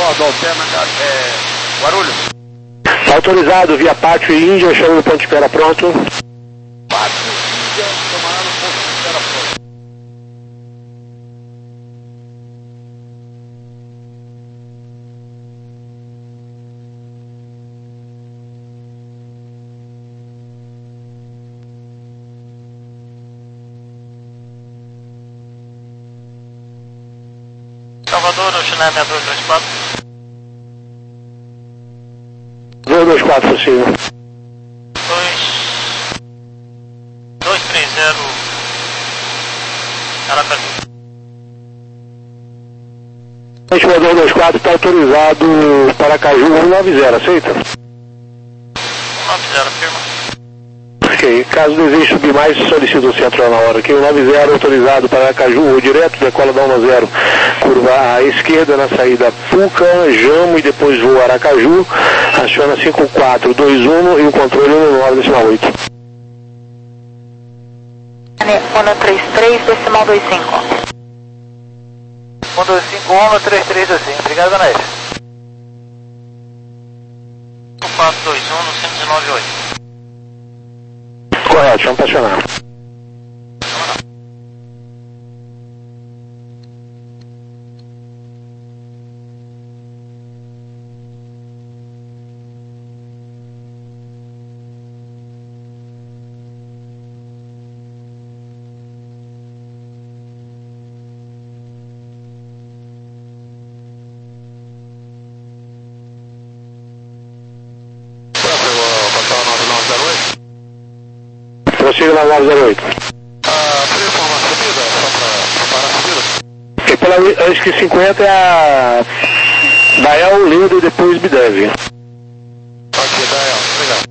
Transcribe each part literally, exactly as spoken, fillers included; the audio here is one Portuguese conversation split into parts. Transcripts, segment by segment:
Eduardo Alterna, é, Guarulhos. Tá autorizado via Pátio e Índia, chama no ponto de espera pronto. Pátio e Índia, chamando no ponto de espera pronto. Salvador, o China seis dois dois quatro. dois dois quatro, possível. dois três zero. Aracaju. dois dois quatro está autorizado para Caju cento e noventa, aceita? cento e noventa, firma. Ok, caso deseje subir mais, solicito o centro na hora. Ok, cento e noventa autorizado para Aracaju, ou direto, decola da dez, curva à esquerda na saída Puca, Jamo e depois voa Aracaju, aciona cinco quatro dois um e o controle no nove decimal oito. um três três decimal vinte e cinco. um dois cinco um três três dois cinco, obrigado, Dona F. quatro dois um no cento e nove oito. Correto, vamos pressionar. Prossiga na nove zero oito. Ah, por informar a subida, só para preparar a subida. E pela, acho que cinquenta é a Dael, Lindo e depois Bidev. Ok, Dael, obrigado.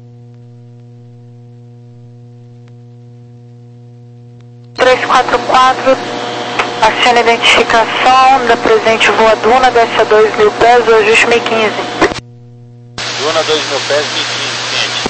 três quatro quatro, aciona a identificação da presente voa Duna, desce a dois mil pés, o ajuste meio quinze. Duna dois mil pés, mil e quinze, ciente.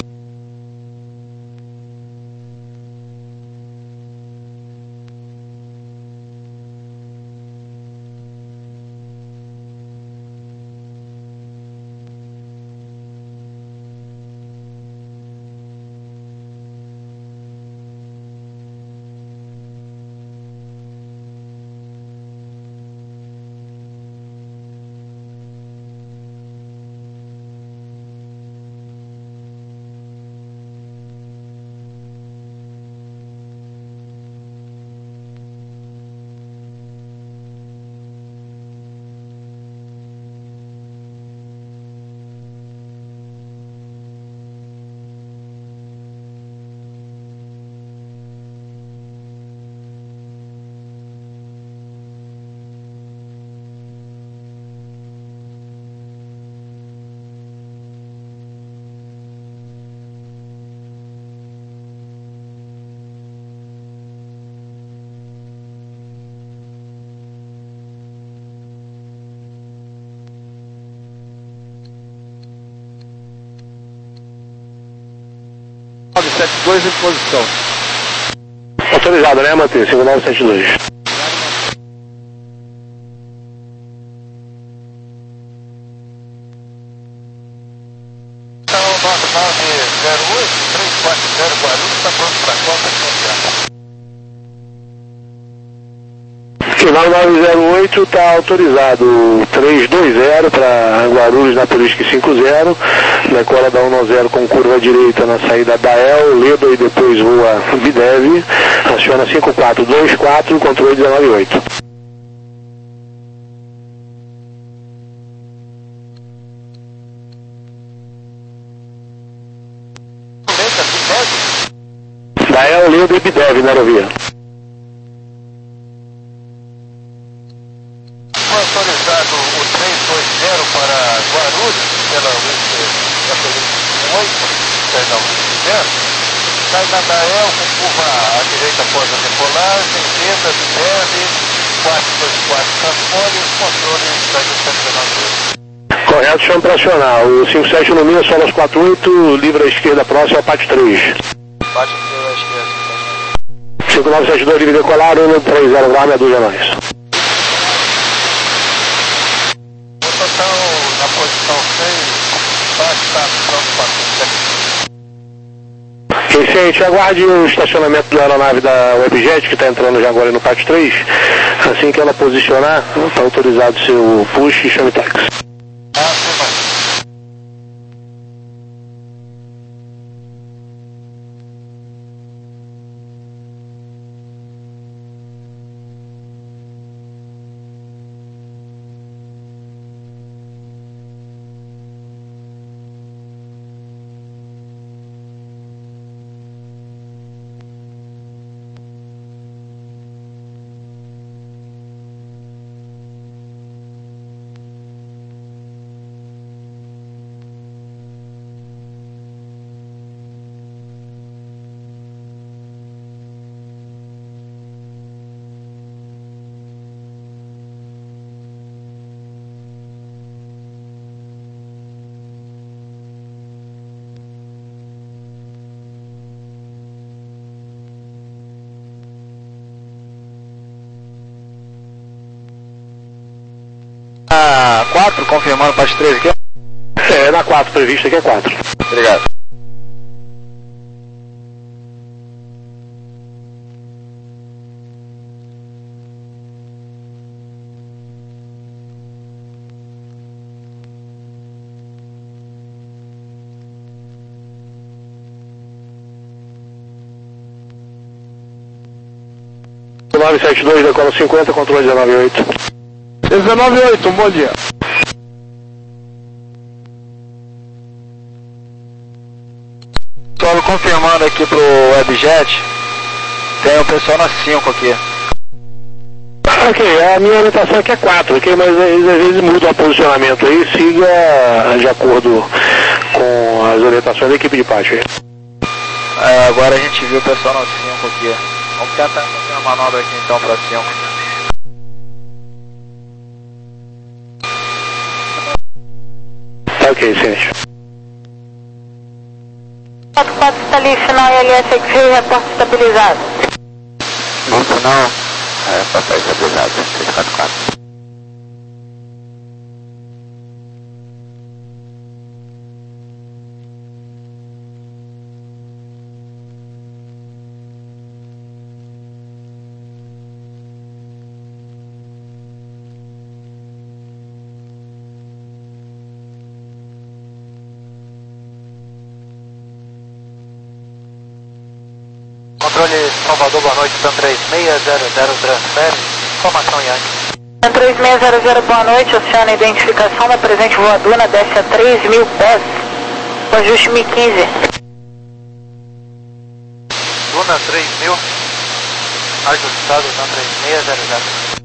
nove sete dois em posição. Autorizado, né, Matheus? cinco nove sete dois. Então, nove nove zero oito, três quatro zero Guarulhos, está pronto para a Copa de nove nove zero oito está autorizado três dois zero para Guarulhos na Turisque cinco zero, decola da cento e noventa com curva direita na saída Dael, Ledo e depois voa Bidev, aciona cinco quatro dois quatro, controle dezenove oito. Dael, Ledo e Bidev na aerovia. autorizado o três dois zero para Guarulhos, pela oito, perdão, zero, sai da Dael com curva à direita após a decolagem, Leda, Bidev, quatro dois quatro transpone e os controles da cento e noventa e oito. Correto, chama para acionar. O cinco sete no Minas, Solas quatro oito, livre à esquerda próxima, Pátio três. Pátio três à esquerda. cinco nove sete dois, livre decolar, um três zero, Varme, a dúzia mais. Rotação Vicente, aguarde o estacionamento da aeronave da Webjet, que está entrando já agora no pátio três. Assim que ela posicionar, está autorizado o seu push e chame táxi. Ah, sim, mas... Ah, quatro, confirmando parte três aqui. É, na quatro, prevista aqui é quatro. Obrigado. nove sete dois, decola cinquenta, controle dezenove oito. dezenove oito, um bom dia. Só confirmando aqui pro Webjet, tem o pessoal na cinco aqui. Ok, a minha orientação aqui é quatro, ok? Mas eles às vezes mudam o posicionamento aí, siga de acordo com as orientações da equipe de pátio. É, agora a gente viu o pessoal na cinco aqui. Vamos tentar fazer uma manobra aqui então pra cinco. Tá ok, gente. quatro quatro está ali, final I L S X Rio, reporte estabilizado. No final, é, papai estabilizado, seis quatro quatro. Controle Salvador, boa noite, TAM três seis zero zero, transfere, informação Yankee. TAM três seis zero zero, boa noite, oceana identificação da presente voadora, desce a três mil pés, com ajuste mil e quinze. Duna três mil, ajustado, TAM três seis zero zero.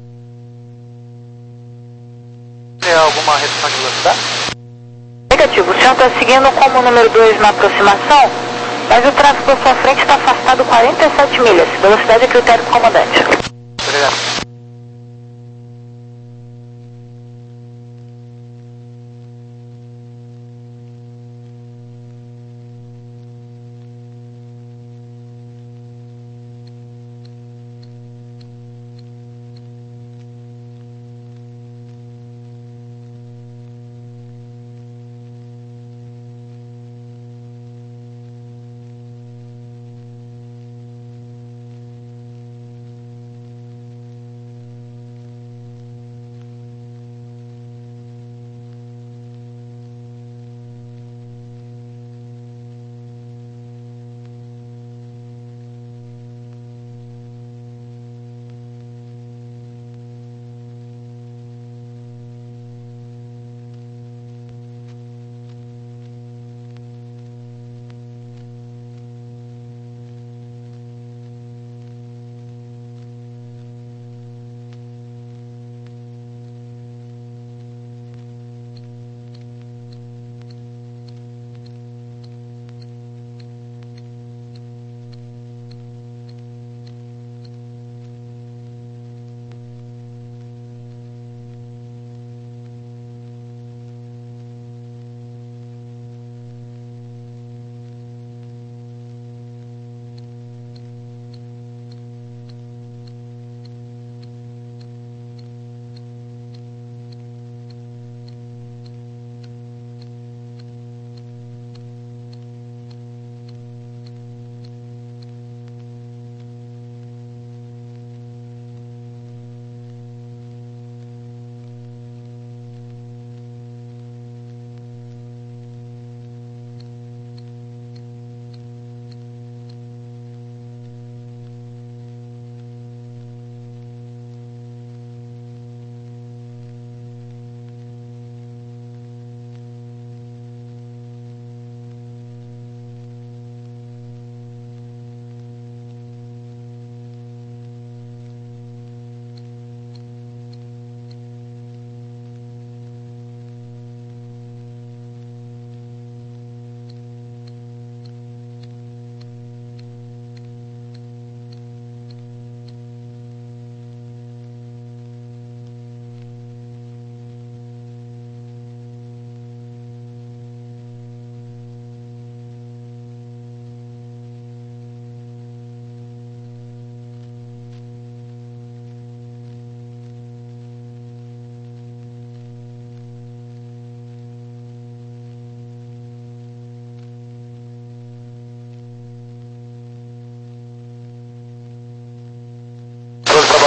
Tem alguma redução de velocidade? Negativo, o senhor está seguindo como número dois na aproximação, mas o tráfego à sua frente está afastado quarenta e sete milhas, velocidade a critério do comandante. Obrigado.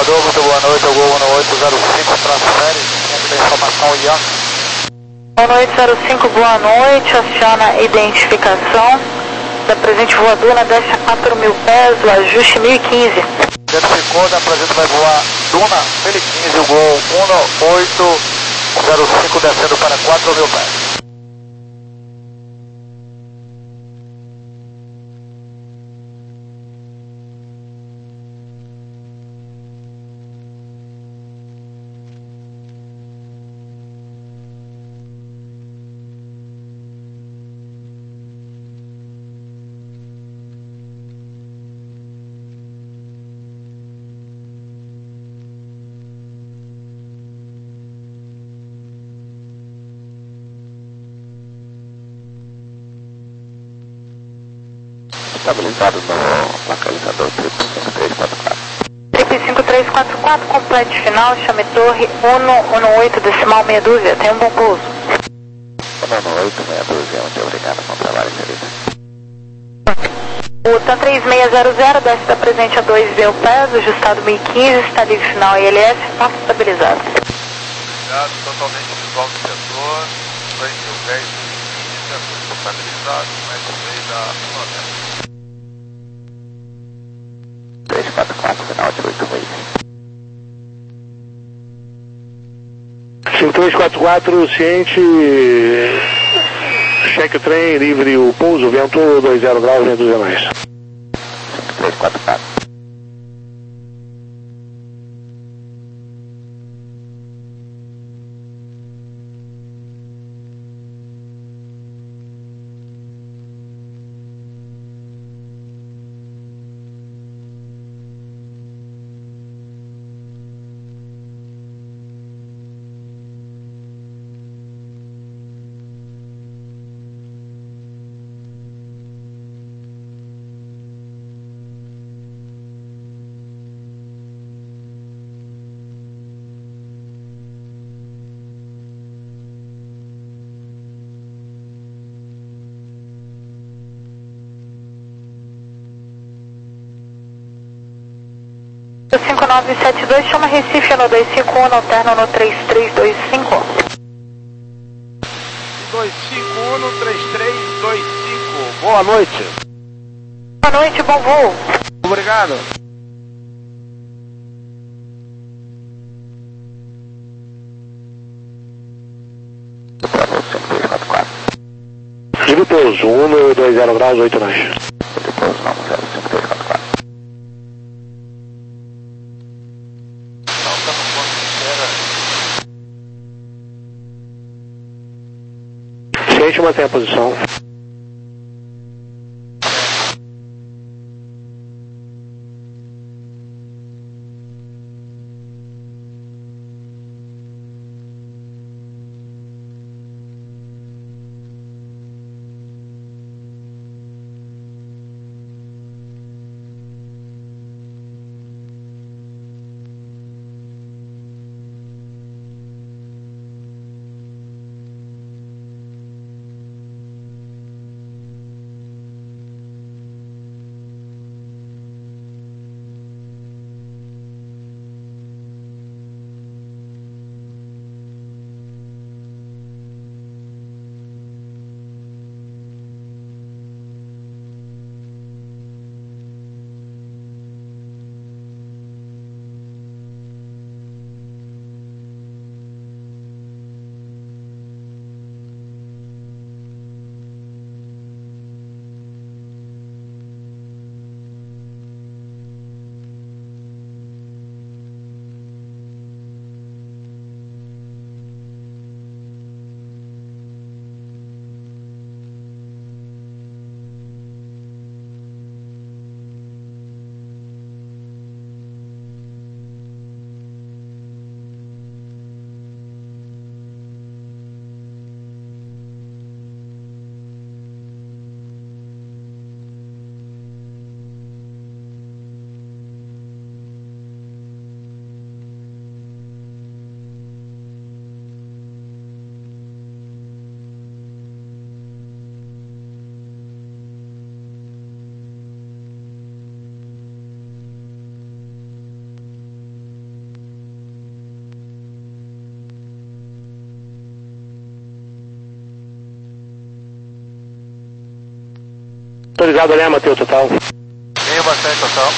operador, muito boa noite, ao Gol um oito zero cinco, traço série, centro da informação Ian. um oito zero cinco, boa noite, aciona identificação da presente voadora, desce a quatro mil pés, o ajuste mil e quinze. Identificou, da presente vai voar Duna, mil e quinze, o Gol um oito zero cinco, descendo para quatro mil pés. Estabilizado no localizador trip cinco três quatro quatro. Trip cinco três quatro quatro, complete final, chame torre um um oito, decimal meia dúzia, tem um bom pouso. um um oito, meia dúzia, muito obrigado, bom trabalho, querido. O TAM três seis zero zero, desce da presente a dois mil pés, ajustado mil e quinze, está livre final I L S, está estabilizado. Obrigado, totalmente visual do setor, dois mil pés, setor estabilizado, mais um meio da noventa. três quatro quatro, final de oito meio. cinco três quatro quatro, ciente, cheque o trem, livre o pouso, vento dois zero graus, meia dúzia mais. cinco três quatro quatro. cinco nove sete dois, chama Recife no dois cinco um, alterno no três três dois cinco. dois cinco um, três três dois cinco, boa noite. Boa noite, bom voo. Obrigado. cinco três quatro quatro. Livre pouso, um dois zero graus, oito nós. Livre pouso, não, zero cinco três quatro quatro. Não, está no ponto de espera. Ciente, mantém a posição. autorizado, né, Matheus, total? Tenho bastante total.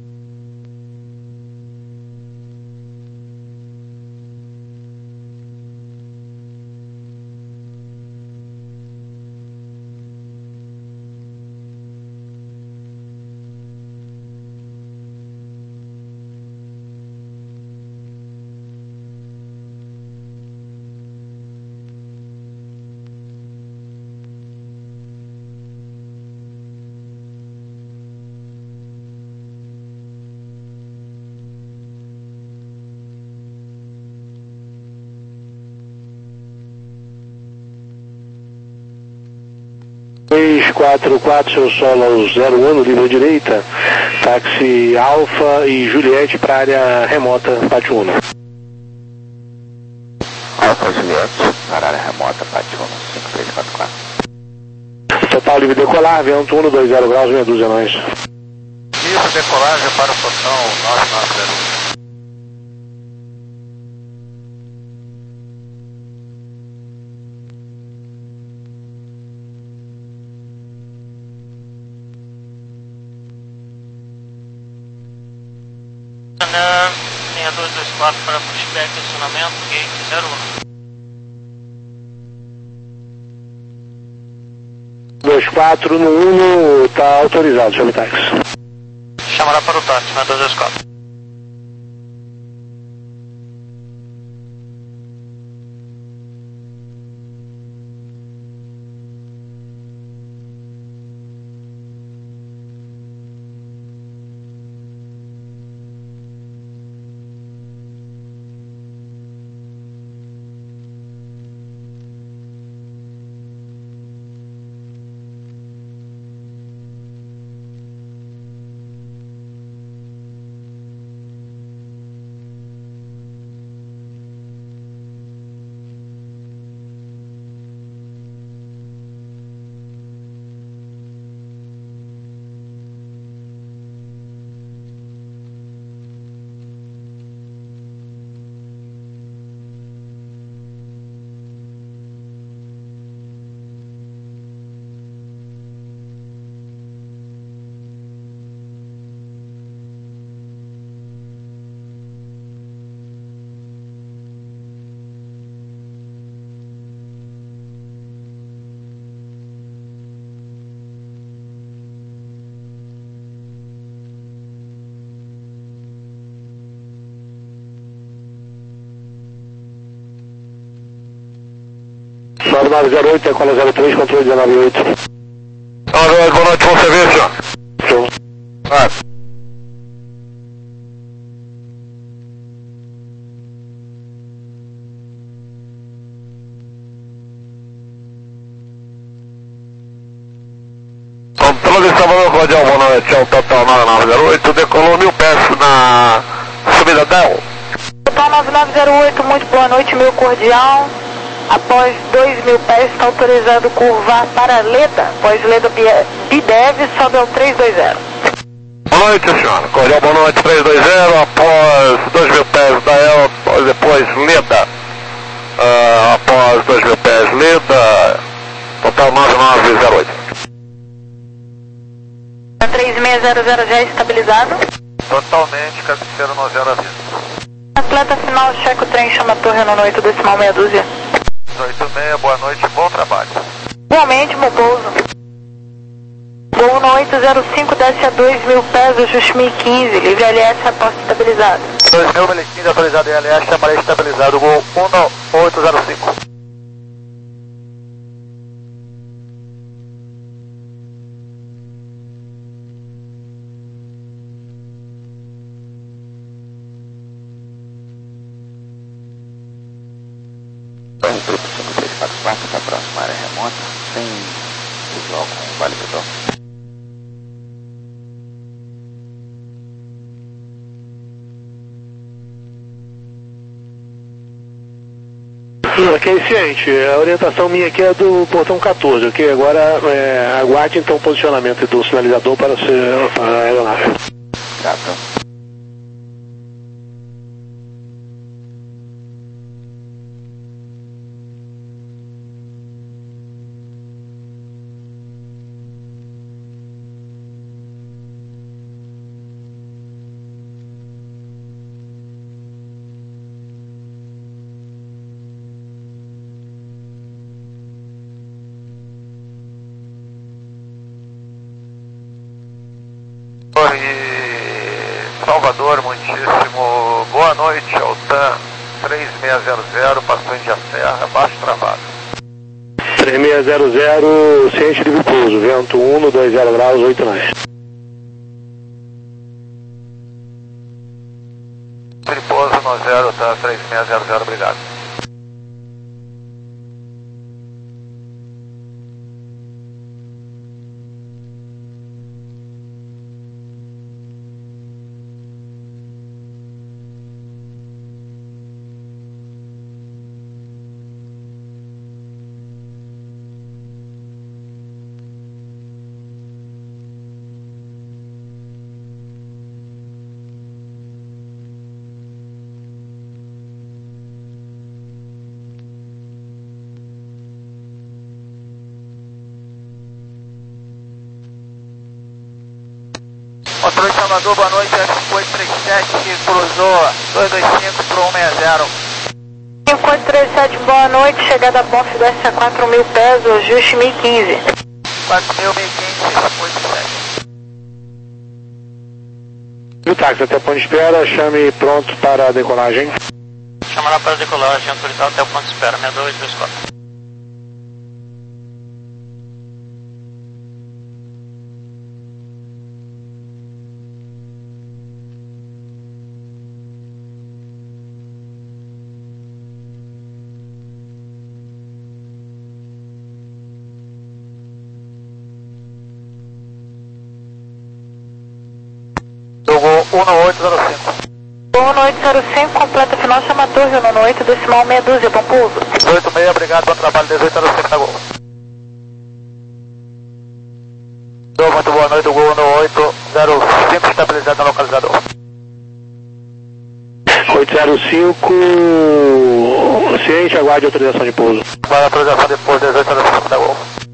três quatro quatro, seu solo zero um no livre direita, táxi Alfa e Juliette para área remota, Pátio Uno. Alfa Juliette, para área remota, Pátio Uno, cinco três quatro quatro. Total livre decolar, vento um dois zero graus, meia dúzia nós. Isso, decolagem para o total nove nove zero. seis dois dois quatro para pushback, acionamento, gate zero um. dois quatro no Uno, está autorizado, chame táxi. Chamará para o táxi, seis dois dois quatro. nove nove zero oito, Ecola zero três, controle dezenove oito. Alô, boa noite, bom serviço. Show. Ah. Controle Salvador Cordial, boa noite, é o total nove nove zero oito, decolou mil pés na subida Del. Total nove nove zero oito, muito boa noite, meu cordial. Após dois mil pés, está autorizado curvar para Leda. Após Leda Bidev, sobe ao três dois zero. Boa noite, senhora. Cordial, boa noite, três dois zero. Após dois mil pés da El, depois Leda. Uh, após dois mil pés Leda, total nove nove zero oito. três seis zero zero já estabilizado. Totalmente, cabeceira no zero aviso. Atleta final, checa o trem, chama a torre no oito decimal meia dúzia. oito seis, boa noite, bom trabalho. Igualmente, meu pouso. Voo no oito zero cinco, desce a dois mil pés, ajuste mil e quinze, livre L S, aposta estabilizado. dois mil, mil e quinze, autorizado em L S, chamarei estabilizado, voo um oito zero cinco. R P cinco três quatro quatro para a próxima área remota, sem visual com Vale do Dó. Ok, ciente, a orientação minha aqui é do portão quatorze, ok? Agora é, aguarde então o posicionamento do sinalizador para ser a aeronave. Gato. E Salvador, muitíssimo boa noite, Altan três seis zero zero, passou em Serra, baixo travado. três seis zero zero, ciente de pouso, vento um no dois zero graus, oito nós. Pouso no zero, tá, três seis zero zero, obrigado. Controle Salvador, boa noite, F cinco oito três sete, que cruzou dois dois cinco para um seis zero. cinco oito três sete, boa noite, chegada a Bonf do S A quatro mil pés, ajuste mil e quinze. quatro mil, mil e quinze, oito sete. E o táxi até ponto de espera, chame pronto para a decolagem. Chamará para decolagem, autorizado até o ponto de espera, seis dois dois quatro. um oito zero cinco. um oito zero cinco, completa final, chama a torre um oito, decimal meia dúzia, bom pouso. dezoito seis, obrigado, bom trabalho, dezoito zero cinco na Gol. Muito boa noite, Gol um oito zero cinco, estabilizado no localizador. oito zero cinco, ciente, aguarde autorização de pouso. Para autorização de pouso, dezoito zero cinco na Gol.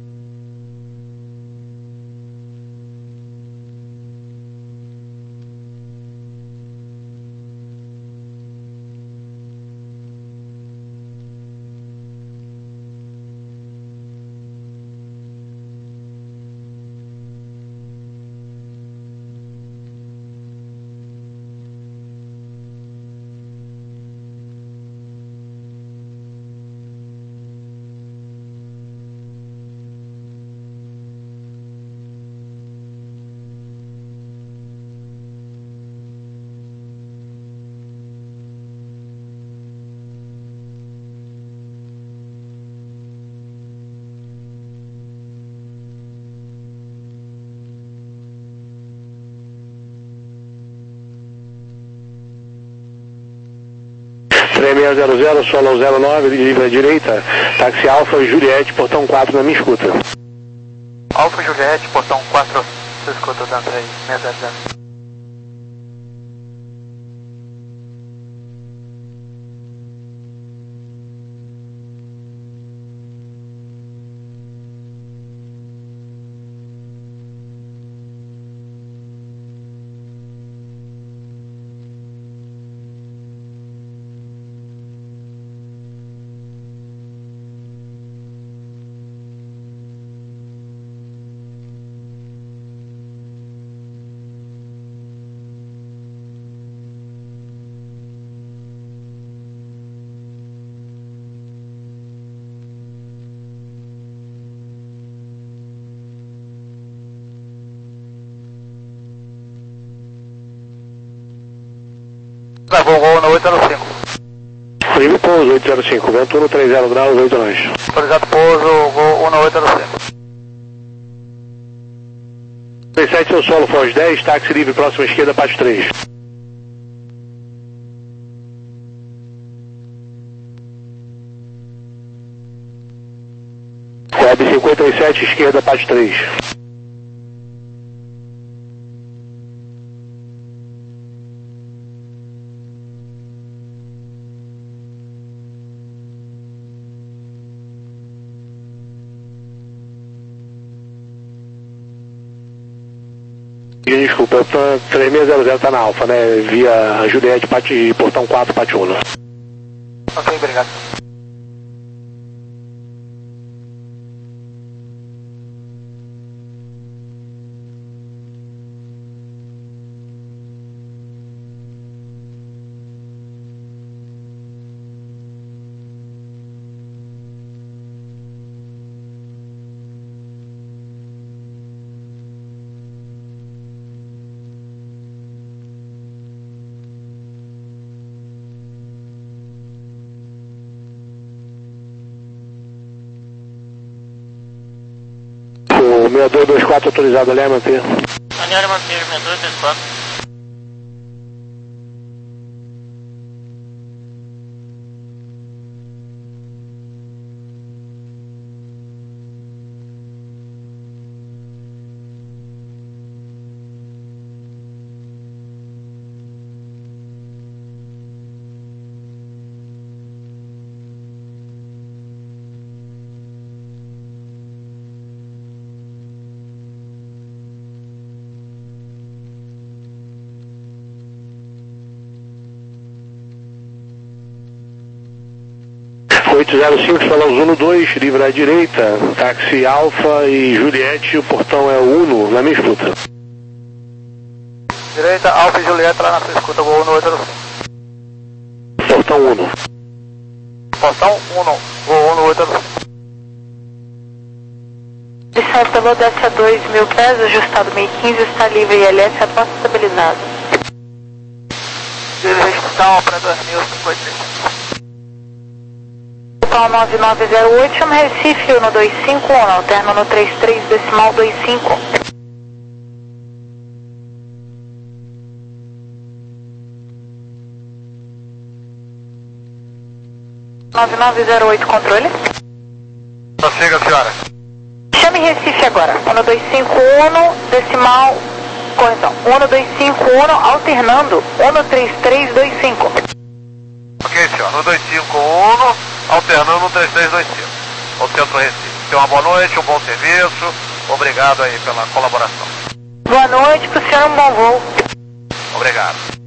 três seis zero zero, solo zero nove, livre à direita, táxi Alfa Juliette, portão quatro na minha escuta. Alfa Juliette, portão quatro, você escuta dando aí, seis zero zero. Travou Gol no oito zero cinco. Livre pouso, oito zero cinco, vento um três zero graus, oito nós. Autorizado pouso, Gol um no oito zero cinco. três sete, seu solo, Foz dez, táxi livre, próxima esquerda, parte três. Web cinquenta e sete, esquerda, parte três. Desculpa, eu tô, três seis zero zero tá na Alfa, né? Via Juliette, parte, portão quatro, parte um. Ok, obrigado. seis dois dois quatro autorizado, ali a manter. Alinhar e manter, seis dois dois quatro. oito zero cinco, fala Uno dois, livre à direita, táxi Alfa e Juliette, o portão é o Uno, na minha escuta. Direita, Alfa e Juliette lá na sua escuta, Gol Uno oito zero cinco. Portão Uno. Portão Uno, Gol Uno oito zero cinco. Licença pelo D S A dois mil pés, ajustado meio quinze, está livre I L S, aposta estabilizado. Direção para dois mil cinquenta e cinco. Portão nove nove zero oito, chama Recife, Uno dois cinco um, alterno no trinta e três, decimal vinte e cinco. nove nove zero oito, controle. Prossiga, senhora. Chame Recife agora. Uno dois cinco um, decimal, correção. Uno dois cinco um, alternando. Uno três três dois cinco. Ok, senhor. um dois cinco um, alternando um três três dois cinco. O centro Recife. Tenha uma boa noite, um bom serviço. Obrigado aí pela colaboração. Boa noite, pro senhor um bom voo. Obrigado.